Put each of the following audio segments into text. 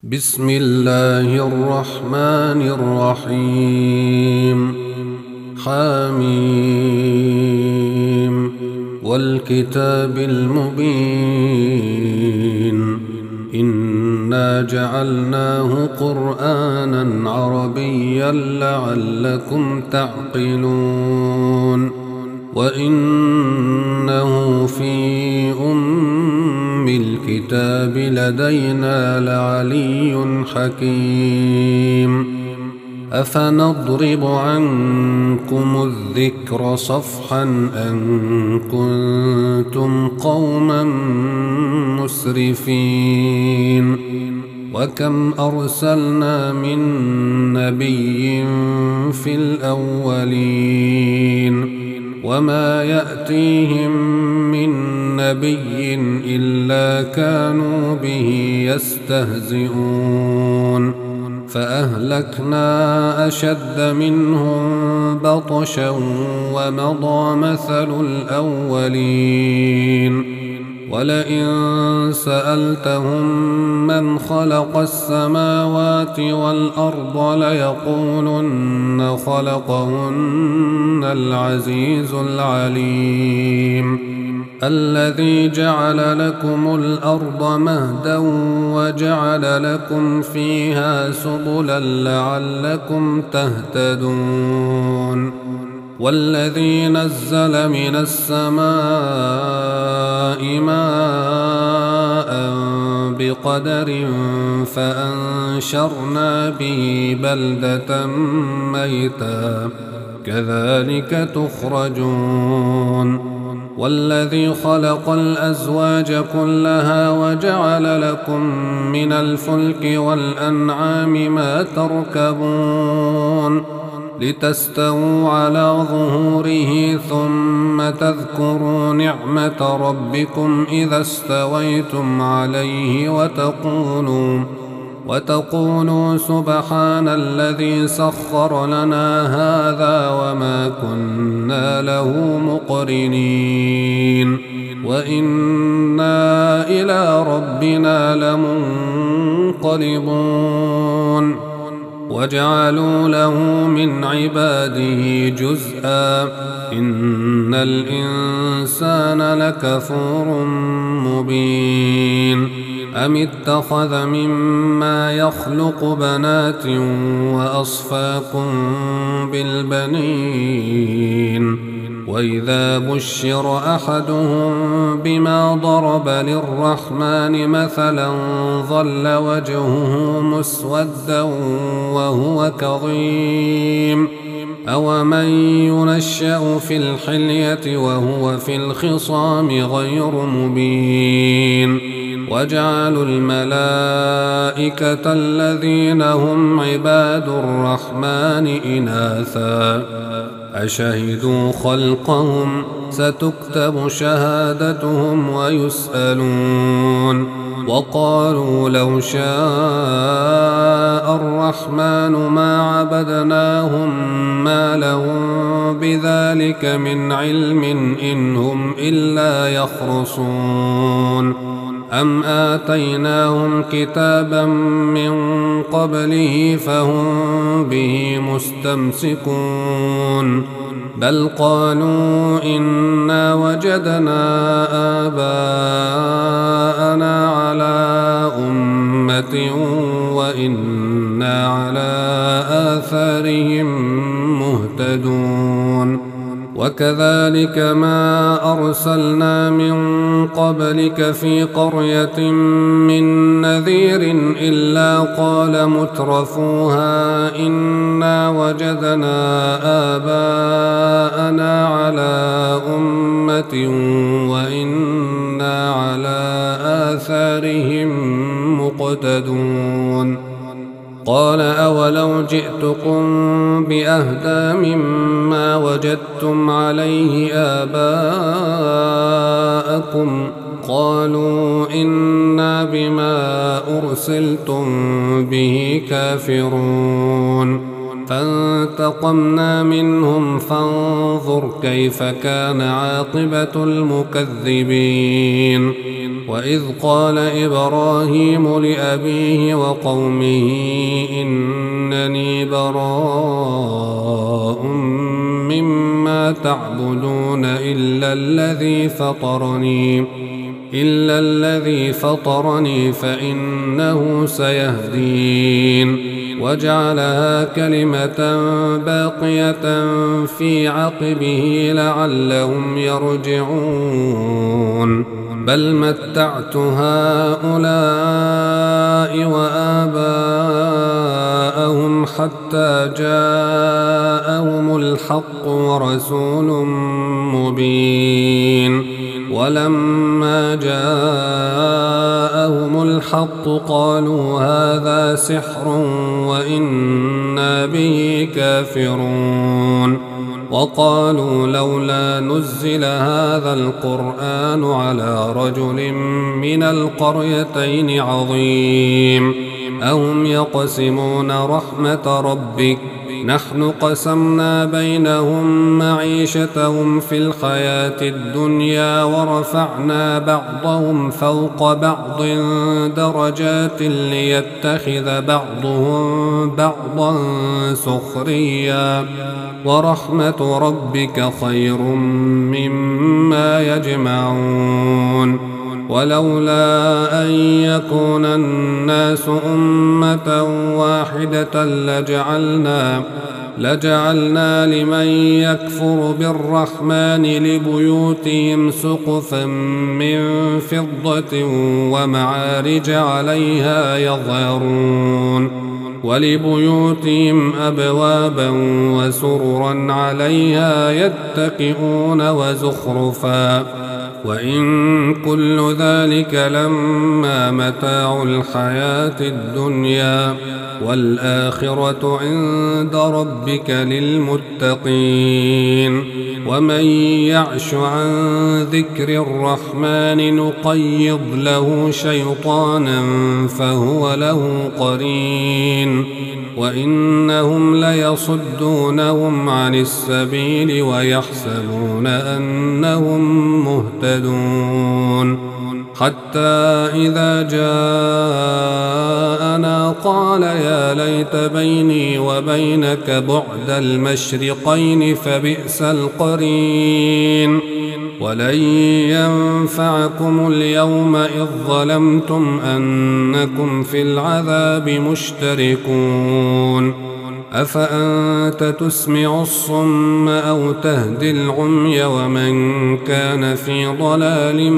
بسم الله الرحمن الرحيم. حميم والكتاب المبين. إنا جعلناه قرآنا عربيا لعلكم تعقلون وإنه في الكتاب لدينا لعلي حكيم. أفنضرب عنكم الذكر صفحا أن كنتم قوما مسرفين. وكم أرسلنا من نبي في الأولين وما يأتيهم من نبي إلا كانوا به يستهزئون. فأهلكنا أشد منهم بطشا ومضى مثل الأولين. ولئن سألتهم من خلق السماوات والأرض ليقولن خلقهن العزيز العليم. الذي جعل لكم الأرض مهدا وجعل لكم فيها سبلا لعلكم تهتدون. والذي نزل من السماء ماء بقدر فأنشرنا به بلدة ميتا كذلك تخرجون. والذي خلق الأزواج كلها وجعل لكم من الفلك والأنعام ما تركبون لتستووا على ظهوره ثم تذكروا نعمة ربكم إذا استويتم عليه وتقولوا سبحان الذي سخر لنا هذا وما كنا له مقرنين وإنا إلى ربنا لمنقلبون. وجعلوا له من عباده جزءا إن الإنسان لكفور مبين. أم اتخذ مما يخلق بنات وأصفاكم بالبنين وإذا بشر أحدهم بما ضرب للرحمن مثلا ظل وجهه مسودا وهو كظيم. أومن ينشأ في الحلية وهو في الخصام غير مبين. وجعلوا الملائكة الذين هم عباد الرحمن إناثا أشهدوا خلقهم ستكتب شهادتهم ويسألون. وقالوا لو شاء الرحمن ما عبدناهم ما لهم بذلك من علم إن هم إلا يخرصون. أم آتيناهم كتابا من قبله فهم به مستمسكون. بل قالوا إنا وجدنا آباءنا على أمة وإنا على آثارهم مهتدون. وكذلك ما أرسلنا من قبلك في قرية من نذير إلا قال مترفوها إنا وجدنا آباءنا على أمة وإنا على آثارهم مقتدون. قال أولو جئتكم بأهدى مما وجدتم عليه آباءكم قالوا إنا بما أرسلتم به كافرون. فانتقمنا منهم فانظر كيف كان عاقبة المكذبين. وإذ قال إبراهيم لأبيه وقومه إنني براء مما تعبدون إلا الذي فطرني فإنه سيهدين وجعلها كلمة باقية في عقبه لعلهم يرجعون بل متعت هؤلاء وآباءهم حتى جاءهم الحق ورسول مبين ولما جاءهم الحق قالوا هذا سحر وإنا به كافرون وقالوا لولا نزل هذا القرآن على رجل من القريتين عظيم أهم يقسمون رحمة ربك نحن قسمنا بينهم معيشتهم في الحياة الدنيا ورفعنا بعضهم فوق بعض درجات ليتخذ بعضهم بعضا سخريا ورحمة ربك خير مما يجمعون ولولا أن يكون الناس أمة واحدة لجعلنا لمن يكفر بالرحمن لبيوتهم سقفا من فضة ومعارج عليها يظهرون ولبيوتهم أبوابا وسررا عليها يتكئون وزخرفا وإن كل ذلك لما متاع الحياة الدنيا والآخرة عند ربك للمتقين ومن يعش عن ذكر الرحمن نقيض له شيطانا فهو له قرين وإنهم ليصدونهم عن السبيل ويحسبون أنهم مهتدون حتى إذا جاءنا قال يا ليت بيني وبينك بعد المشرقين فبئس القرين ولن ينفعكم اليوم إذ ظلمتم أنكم في العذاب مشتركون أفأنت تسمع الصم أو تهدي العمي ومن كان في ضلال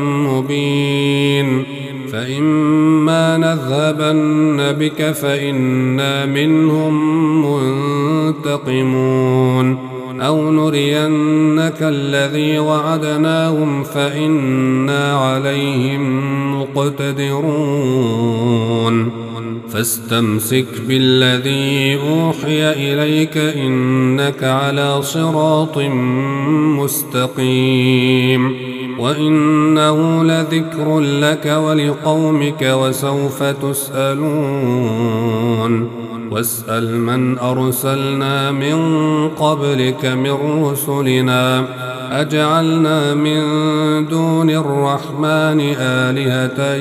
مبين فإما نذهبن بك فإنا منهم منتقمون أو نرينك الذي وعدناهم فإنا عليهم مقتدرون فاستمسك بالذي أوحي إليك إنك على صراط مستقيم وإنه لذكر لك ولقومك وسوف تسألون واسأل من أرسلنا من قبلك من رسلنا أجعلنا من دون الرحمن آلهة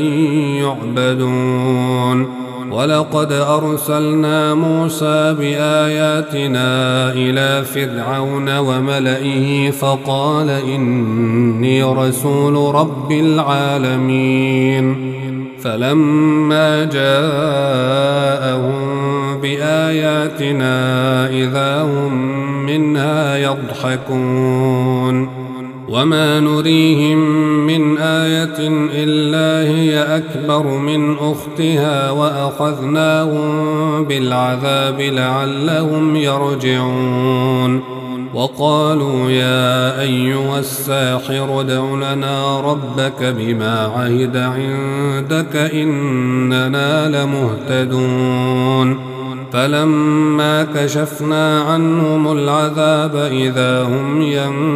يعبدون ولقد أرسلنا موسى بآياتنا إلى فرعون وملئه فقال إني رسول رب العالمين فلما جاءهم بآياتنا إذا هم منها يضحكون وما نريهم من آية إلا هي أكبر من أختها وأخذناهم بالعذاب لعلهم يرجعون وقالوا يا أيها الساحر ادع لنا ربك بما عهد عندك إننا لمهتدون فلما كشفنا عنهم العذاب إذا هم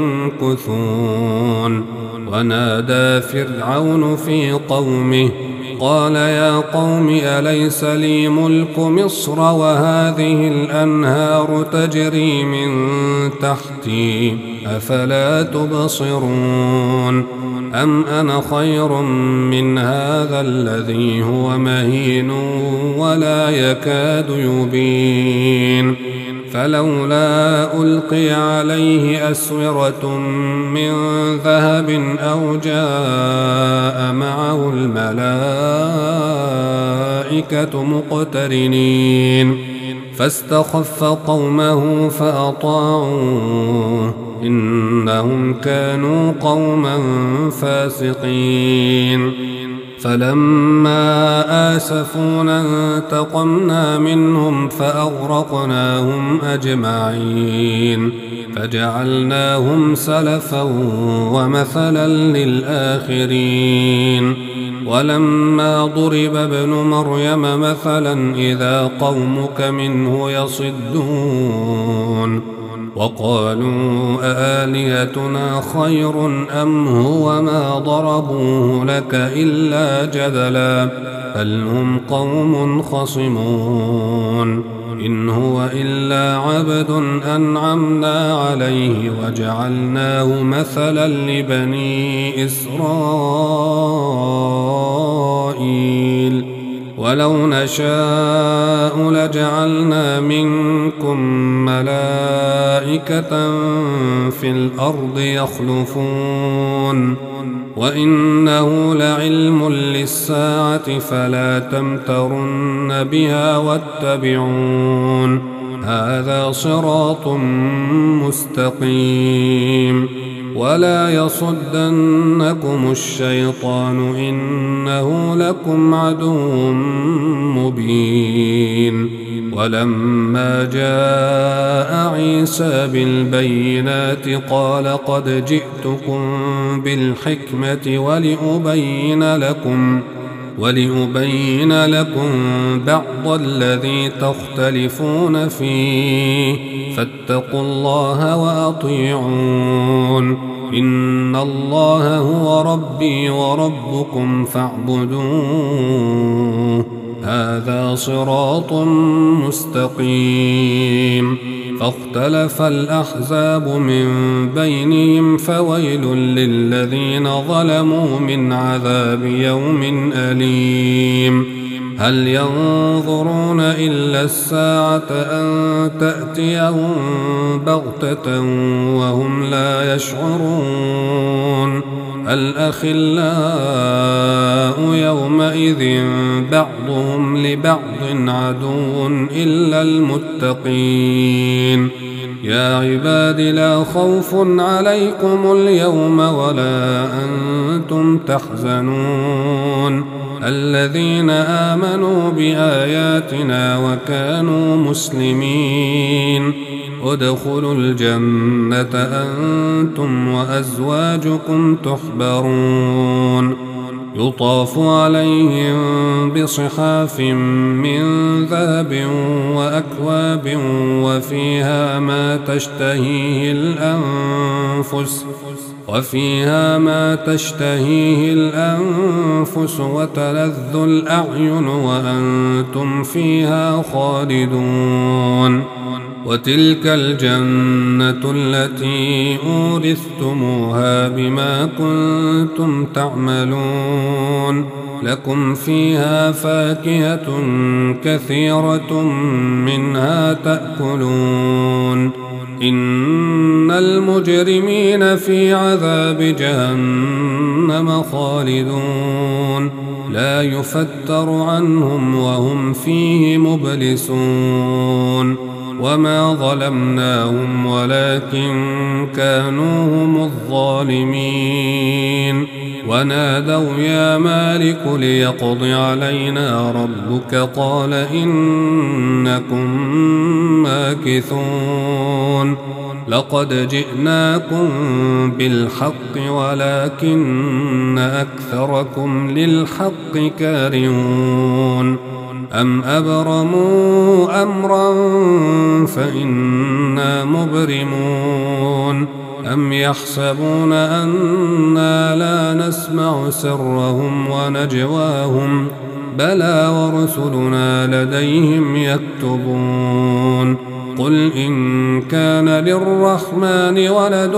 ينكثون ونادى فرعون في قومه قال يا قوم أليس لي ملك مصر وهذه الأنهار تجري من تحتي أفلا تبصرون أم أنا خير من هذا الذي هو مهين ولا يكاد يبين فلولا ألقي عليه أسورة من ذهب أو جاء معه الملائكة مقترنين فاستخف قومه فأطاعوه إنهم كانوا قوما فاسقين فلما آسفونا انتقمنا منهم فأغرقناهم أجمعين فجعلناهم سلفا ومثلا للآخرين ولما ضرب ابن مريم مثلا إذا قومك منه يصدون وقالوا أآلهتنا خير أم هو ما ضربوه لك إلا جدلا بل هم قوم خصمون إن هو إلا عبد أنعمنا عليه وجعلناه مثلا لبني إسرائيل ولو نشاء لجعلنا منكم ملائكة في الأرض يخلفون وإنه لعلم للساعة فلا تمترن بها واتبعون هذا صراط مستقيم ولا يصدنكم الشيطان إنه لكم عدو مبين ولما جاء عيسى بالبينات قال قد جئتكم بالحكمة ولأبين لكم بعض الذي تختلفون فيه فاتقوا الله وأطيعون إن الله هو ربي وربكم فاعبدوه هذا صراط مستقيم فاختلف الأحزاب من بينهم فويل للذين ظلموا من عذاب يوم أليم هل ينظرون إلا الساعة أن تأتيهم بغتة وهم لا يشعرون الأخلاء يومئذ بعضهم لبعض عدو إلا المتقين يا عباد لا خوف عليكم اليوم ولا أنتم تحزنون الذين آمنوا بآياتنا وكانوا مسلمين ادخلوا الجنة أنتم وأزواجكم تحبرون يطاف عليهم بصحاف من ذهب وأكواب وفيها ما تشتهيه الأنفس وتلذ الأعين وأنتم فيها خالدون وتلك الجنة التي أورثتموها بما كنتم تعملون لكم فيها فاكهة كثيرة منها تأكلون إن المجرمين في عذاب جهنم خالدون لا يفتر عنهم وهم فيه مبلسون وما ظلمناهم ولكن كانوا هم الظالمين ونادوا يا مالك ليقض علينا ربك قال إنكم ماكثون لقد جئناكم بالحق ولكن أكثركم للحق كارهون أم أبرموا أمرا فإنا مبرمون أم يحسبون أنا لا نسمع سرهم ونجواهم بلى ورسلنا لديهم يكتبون قل إن كان للرحمن ولد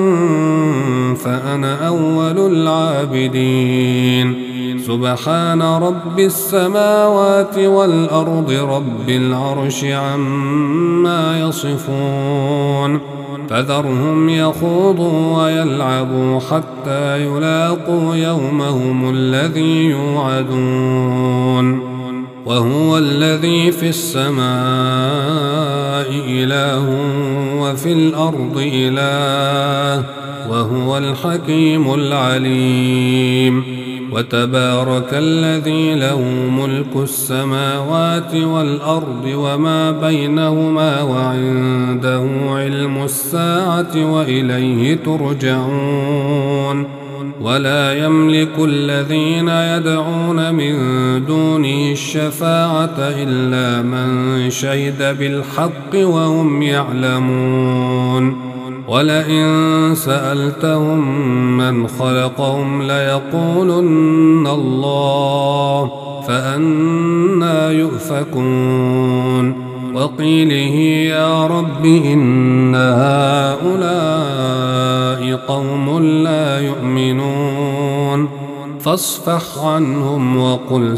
فأنا أول العابدين سبحان رب السماوات والأرض رب العرش عما يصفون فذرهم يخوضوا ويلعبوا حتى يلاقوا يومهم الذي يوعدون وهو الذي في السماء إله وفي الأرض إله وهو الحكيم العليم وتبارك الذي له ملك السماوات والأرض وما بينهما وعنده علم الساعة وإليه ترجعون ولا يملك الذين يدعون من دونه الشفاعة إلا من شهد بالحق وهم يعلمون ولئن سألتهم من خلقهم ليقولن الله فأنى يؤفكون وقيله يا رب إن هؤلاء قوم لا يؤمنون فاصفح عنهم وقل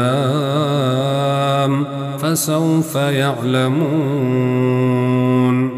سلام فسوف يعلمون